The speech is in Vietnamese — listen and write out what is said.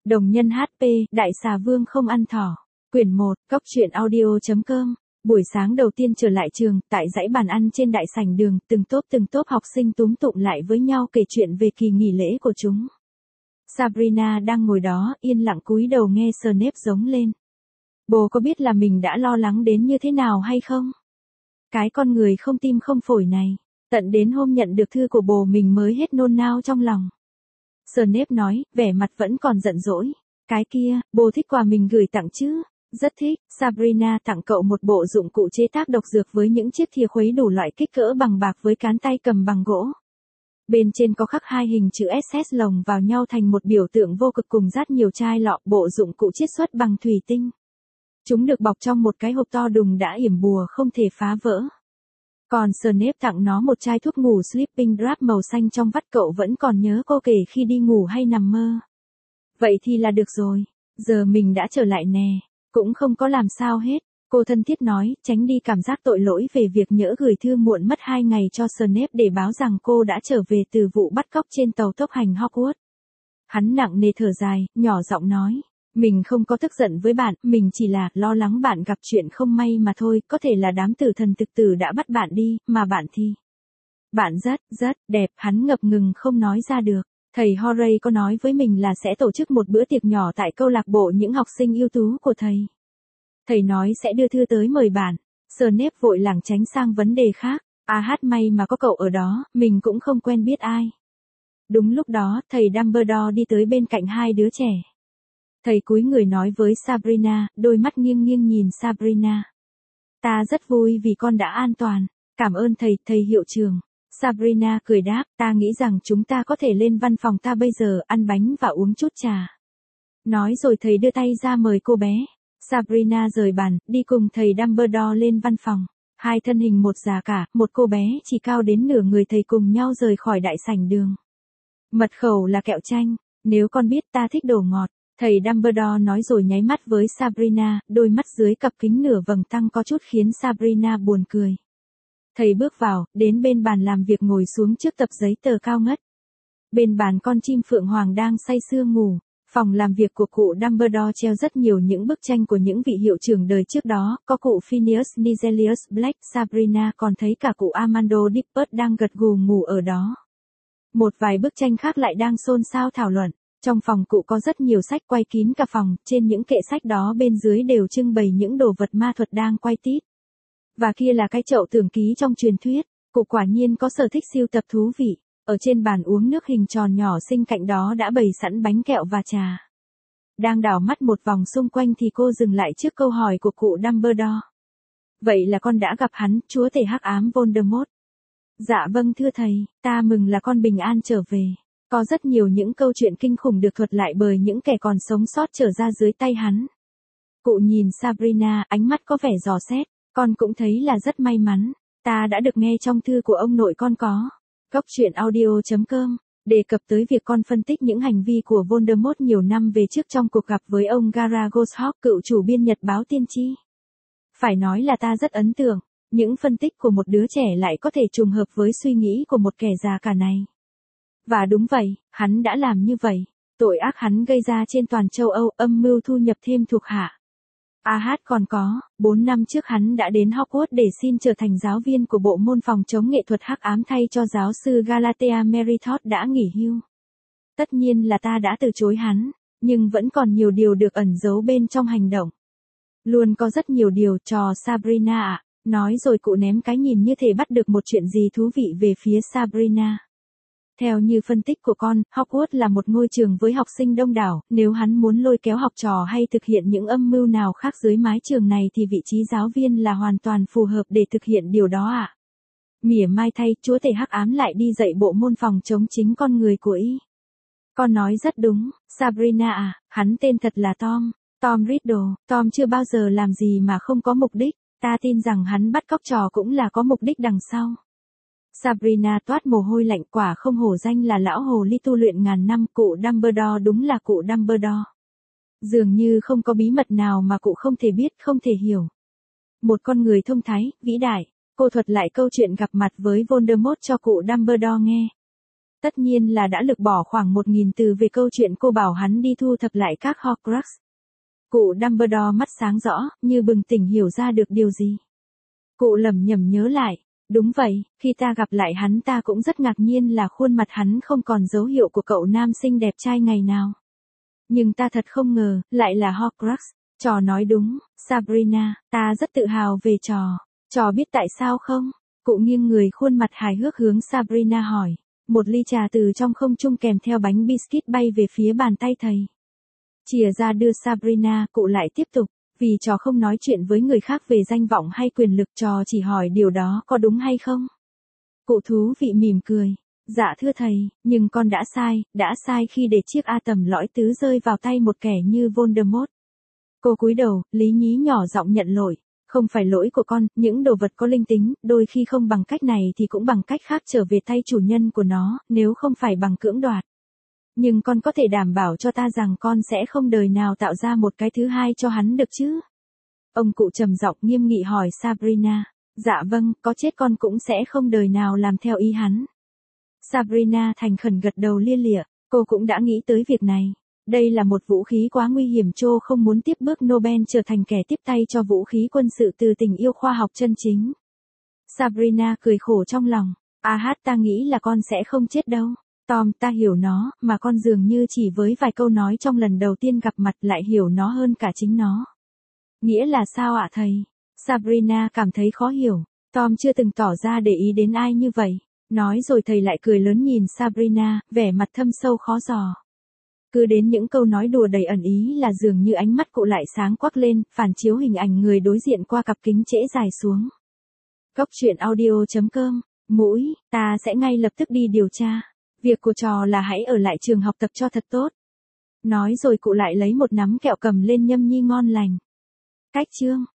Đồng nhân HP, Đại xà vương không ăn thỏ. Quyển 1, Cốc truyện audio.com. Buổi sáng đầu tiên trở lại trường, tại dãy bàn ăn trên đại sảnh đường, từng tốp học sinh túm tụm lại với nhau kể chuyện về kỳ nghỉ lễ của chúng. Sabrina đang ngồi đó, yên lặng cúi đầu nghe Snape giống lên. Bố có biết là mình đã lo lắng đến như thế nào hay không? Cái con người không tim không phổi này, tận đến hôm nhận được thư của bố mình mới hết nôn nao trong lòng. Snape nói, vẻ mặt vẫn còn giận dỗi. Cái kia, bố thích quà mình gửi tặng chứ? Rất thích. Sabrina tặng cậu một bộ dụng cụ chế tác độc dược với những chiếc thìa khuấy đủ loại kích cỡ bằng bạc với cán tay cầm bằng gỗ. Bên trên có khắc hai hình chữ SS lồng vào nhau thành một biểu tượng vô cực cùng dát nhiều chai lọ. Bộ dụng cụ chiết xuất bằng thủy tinh. Chúng được bọc trong một cái hộp to đùng đã yểm bùa không thể phá vỡ. Còn Snape tặng nó một chai thuốc ngủ sleeping drop màu xanh trong vắt. Cậu vẫn còn nhớ cô kể khi đi ngủ hay nằm mơ. Vậy thì là được rồi, giờ mình đã trở lại nè, cũng không có làm sao hết. Cô thân thiết nói, tránh đi cảm giác tội lỗi về việc nhỡ gửi thư muộn mất 2 ngày cho Snape để báo rằng cô đã trở về từ vụ bắt cóc trên tàu tốc hành Hogwarts. Hắn nặng nề thở dài, nhỏ giọng nói. Mình không có tức giận với bạn, mình chỉ là lo lắng bạn gặp chuyện không may mà thôi, có thể là đám tử thần thực tử đã bắt bạn đi, mà bạn thì. Bạn rất đẹp, hắn ngập ngừng không nói ra được. Thầy Horay có nói với mình là sẽ tổ chức một bữa tiệc nhỏ tại câu lạc bộ những học sinh ưu tú của thầy. Thầy nói sẽ đưa thư tới mời bạn. Snape vội lảng tránh sang vấn đề khác. May mà có cậu ở đó, mình cũng không quen biết ai. Đúng lúc đó, thầy Dumbledore đi tới bên cạnh hai đứa trẻ. Thầy cúi người nói với Sabrina, đôi mắt nghiêng nhìn Sabrina. Ta rất vui vì con đã an toàn. Cảm ơn thầy hiệu trưởng. Sabrina cười đáp, ta nghĩ rằng chúng ta có thể lên văn phòng ta bây giờ, ăn bánh và uống chút trà. Nói rồi thầy đưa tay ra mời cô bé. Sabrina rời bàn, đi cùng thầy Dumbledore lên văn phòng. Hai thân hình một già cả, một cô bé chỉ cao đến nửa người thầy cùng nhau rời khỏi đại sảnh đường. Mật khẩu là kẹo chanh, nếu con biết ta thích đồ ngọt. Thầy Dumbledore nói rồi nháy mắt với Sabrina, đôi mắt dưới cặp kính nửa vầng trăng có chút khiến Sabrina buồn cười. Thầy bước vào, đến bên bàn làm việc ngồi xuống trước tập giấy tờ cao ngất. Bên bàn con chim phượng hoàng đang say sưa ngủ. Phòng làm việc của cụ Dumbledore treo rất nhiều những bức tranh của những vị hiệu trưởng đời trước đó, có cụ Phineas Nigelius Black. Sabrina còn thấy cả cụ Armando Dippet đang gật gù ngủ ở đó. Một vài bức tranh khác lại đang xôn xao thảo luận. Trong phòng cụ có rất nhiều sách quay kín cả phòng, trên những kệ sách đó bên dưới đều trưng bày những đồ vật ma thuật đang quay tít. Và kia là cái chậu tưởng ký trong truyền thuyết, cụ quả nhiên có sở thích sưu tập thú vị. Ở trên bàn uống nước hình tròn nhỏ xinh cạnh đó đã bày sẵn bánh kẹo và trà. Đang đảo mắt một vòng xung quanh thì cô dừng lại trước câu hỏi của cụ Dumbledore. Vậy là con đã gặp hắn, chúa tể hắc ám Voldemort? Dạ vâng thưa thầy, ta mừng là con bình an trở về. Có rất nhiều những câu chuyện kinh khủng được thuật lại bởi những kẻ còn sống sót trở ra dưới tay hắn. Cụ nhìn Sabrina, ánh mắt có vẻ dò xét, con cũng thấy là rất may mắn. Ta đã được nghe trong thư của ông nội con có. Cốc truyện audio.com, đề cập tới việc con phân tích những hành vi của Voldemort nhiều năm về trước trong cuộc gặp với ông Garagos Hawk, cựu chủ biên nhật báo tiên tri. Phải nói là ta rất ấn tượng, những phân tích của một đứa trẻ lại có thể trùng hợp với suy nghĩ của một kẻ già cả này. Và đúng vậy, hắn đã làm như vậy. Tội ác hắn gây ra trên toàn châu Âu, âm mưu thu nhập thêm thuộc hạ. Còn có, 4 năm trước hắn đã đến Hogwarts để xin trở thành giáo viên của bộ môn phòng chống nghệ thuật hắc ám thay cho giáo sư Galatea Meritot đã nghỉ hưu. Tất nhiên là ta đã từ chối hắn, nhưng vẫn còn nhiều điều được ẩn giấu bên trong hành động. Luôn có rất nhiều điều cho Sabrina ạ, nói rồi cụ ném cái nhìn như thể bắt được một chuyện gì thú vị về phía Sabrina. Theo như phân tích của con, Hogwarts là một ngôi trường với học sinh đông đảo, nếu hắn muốn lôi kéo học trò hay thực hiện những âm mưu nào khác dưới mái trường này thì vị trí giáo viên là hoàn toàn phù hợp để thực hiện điều đó ạ. Mỉa mai thay, chúa tể hắc ám lại đi dạy bộ môn phòng chống chính con người của y. Con nói rất đúng, Sabrina à, hắn tên thật là Tom, Tom Riddle. Tom chưa bao giờ làm gì mà không có mục đích, ta tin rằng hắn bắt cóc trò cũng là có mục đích đằng sau. Sabrina toát mồ hôi lạnh, quả không hổ danh là lão hồ ly tu luyện ngàn năm. Cụ Dumbledore đúng là cụ Dumbledore. Dường như không có bí mật nào mà cụ không thể biết, không thể hiểu. Một con người thông thái, vĩ đại. Cô thuật lại câu chuyện gặp mặt với Voldemort cho cụ Dumbledore nghe. Tất nhiên là đã lược bỏ khoảng 1.000 từ về câu chuyện cô bảo hắn đi thu thập lại các Horcrux. Cụ Dumbledore mắt sáng rõ, như bừng tỉnh hiểu ra được điều gì. Cụ lẩm nhẩm nhớ lại. Đúng vậy, khi ta gặp lại hắn ta cũng rất ngạc nhiên là khuôn mặt hắn không còn dấu hiệu của cậu nam sinh đẹp trai ngày nào. Nhưng ta thật không ngờ, lại là Horcrux. Trò nói đúng, Sabrina, ta rất tự hào về trò. Trò biết tại sao không? Cụ nghiêng người khuôn mặt hài hước hướng Sabrina hỏi. Một ly trà từ trong không trung kèm theo bánh biscuit bay về phía bàn tay thầy. Chìa ra đưa Sabrina, cụ lại tiếp tục. Vì trò không nói chuyện với người khác về danh vọng hay quyền lực, trò chỉ hỏi điều đó có đúng hay không? Cụ thú vị mỉm cười. Dạ thưa thầy, nhưng con đã sai khi để chiếc atom lõi tứ rơi vào tay một kẻ như Voldemort. Cô cúi đầu, lý nhí nhỏ giọng nhận lỗi. Không phải lỗi của con, những đồ vật có linh tính, đôi khi không bằng cách này thì cũng bằng cách khác trở về tay chủ nhân của nó, nếu không phải bằng cưỡng đoạt. Nhưng con có thể đảm bảo cho ta rằng con sẽ không đời nào tạo ra một cái thứ hai cho hắn được chứ? Ông cụ trầm giọng nghiêm nghị hỏi Sabrina. Dạ vâng, có chết con cũng sẽ không đời nào làm theo ý hắn. Sabrina thành khẩn gật đầu lia lịa, cô cũng đã nghĩ tới việc này. Đây là một vũ khí quá nguy hiểm, Cho không muốn tiếp bước Nobel trở thành kẻ tiếp tay cho vũ khí quân sự từ tình yêu khoa học chân chính. Sabrina cười khổ trong lòng. Ta nghĩ là con sẽ không chết đâu. Tom, ta hiểu nó, mà con dường như chỉ với vài câu nói trong lần đầu tiên gặp mặt lại hiểu nó hơn cả chính nó. Nghĩa là sao ạ thầy? Sabrina cảm thấy khó hiểu. Tom chưa từng tỏ ra để ý đến ai như vậy. Nói rồi thầy lại cười lớn nhìn Sabrina, vẻ mặt thâm sâu khó dò. Cứ đến những câu nói đùa đầy ẩn ý là dường như ánh mắt cụ lại sáng quắc lên, phản chiếu hình ảnh người đối diện qua cặp kính trễ dài xuống. Góc truyện audio.com. Mũi, ta sẽ ngay lập tức đi điều tra. Việc của trò là hãy ở lại trường học tập cho thật tốt. Nói rồi cụ lại lấy một nắm kẹo cầm lên nhâm nhi ngon lành. Cách chương.